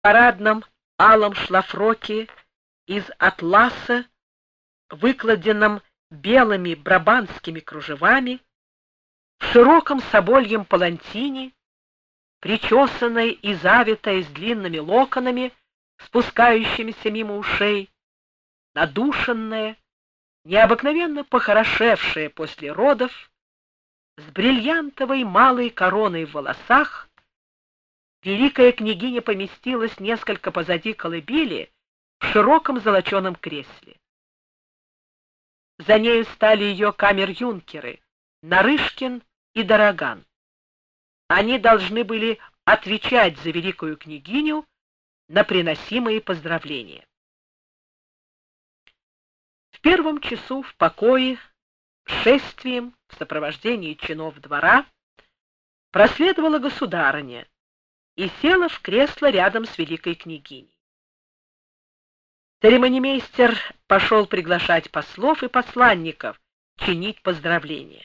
парадном алом шлафроке из атласа, выкладенном белыми брабанскими кружевами, в широком собольем палантине, причесанная и завитая с длинными локонами, спускающимися мимо ушей, надушенная, необыкновенно похорошевшая после родов, с бриллиантовой малой короной в волосах, великая княгиня поместилась несколько позади колыбели в широком золоченом кресле. За нею стали ее камер-юнкеры Нарышкин и Дороган. Они должны были отвечать за великую княгиню на приносимые поздравления. В первом часу в покое шествием в сопровождении чинов двора проследовала государыня и села в кресло рядом с великой княгиней. Церемонимейстер пошел приглашать послов и посланников чинить поздравления.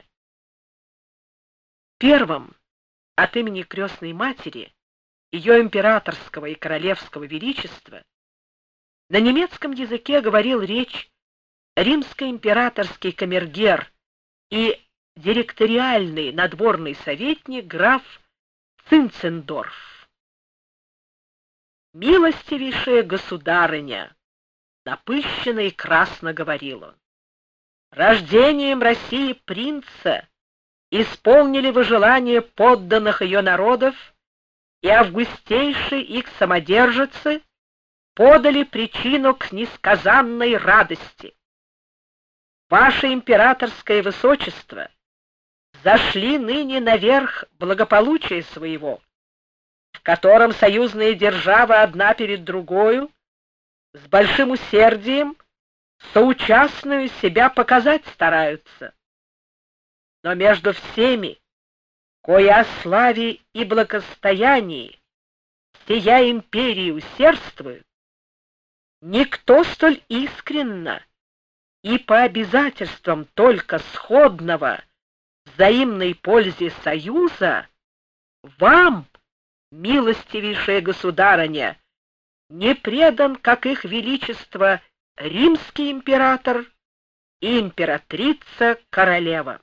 Первым от имени крестной матери, ее императорского и королевского величества, на немецком языке говорил речь римско-императорский камергер и директориальный надворный советник граф Цинцендорф. «Милостивейшая государыня», напыщенно и красно говорил он, «рождением России принца исполнили вы желание подданных ее народов, и августейшей их самодержицы подали причину к несказанной радости. Ваше императорское высочество зашли ныне наверх благополучия своего, в котором союзные державы одна перед другою с большим усердием соучастную себя показать стараются. Но между всеми, кои о славе и благосостоянии сия империи усердствуют, никто столь искренно и по обязательствам только сходного взаимной пользе союза вам, милостивейшая государыня, не предан, как их величество, римский император и императрица-королева.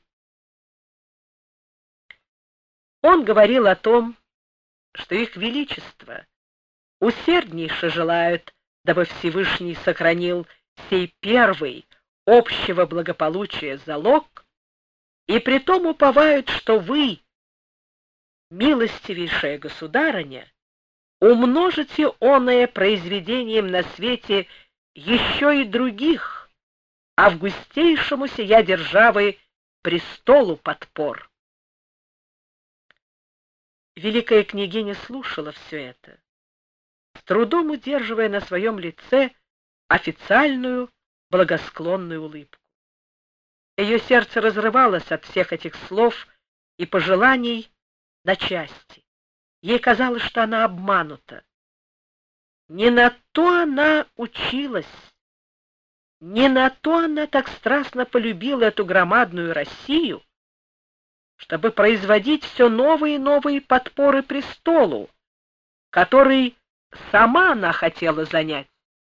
Он говорил о том, что их величество усерднейше желают, дабы Всевышний сохранил сей первый общего благополучия залог, и притом уповают, что вы, милостивейшая государыня, умножите оное произведением на свете еще и других, августейшему сия державы престолу подпор. Великая княгиня слушала все это, с трудом удерживая на своем лице официальную благосклонную улыбку. Ее сердце разрывалось от всех этих слов и пожеланий на части. Ей казалось, что она обманута. Не на то она училась, не на то она так страстно полюбила эту громадную Россию, чтобы производить все новые и новые подпоры престолу, который сама она хотела занять.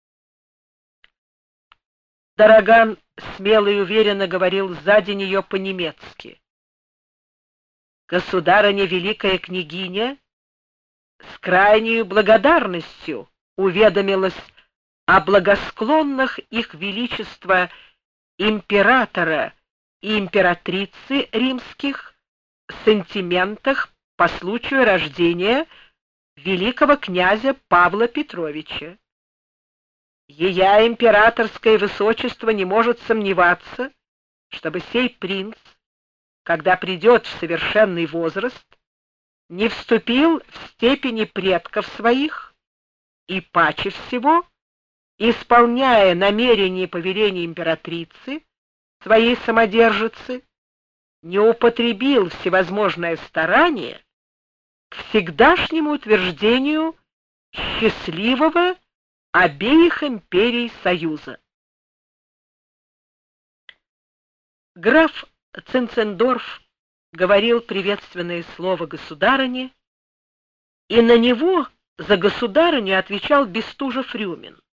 Дороган смело и уверенно говорил сзади нее по-немецки. Государыня великая княгиня с крайней благодарностью уведомилась о благосклонных их величества императора и императрицы римских сантиментах по случаю рождения великого князя Павла Петровича. Ея императорское высочество не может сомневаться, чтобы сей принц, когда придет в совершенный возраст, не вступил в степени предков своих и, паче всего, исполняя намерения и повеления императрицы, своей самодержицы, не употребил всевозможное старание к всегдашнему утверждению счастливого обеих империй союза. Граф Цинцендорф говорил приветственное слово государыне, и на него За государыню отвечал Бестужев-Рюмин.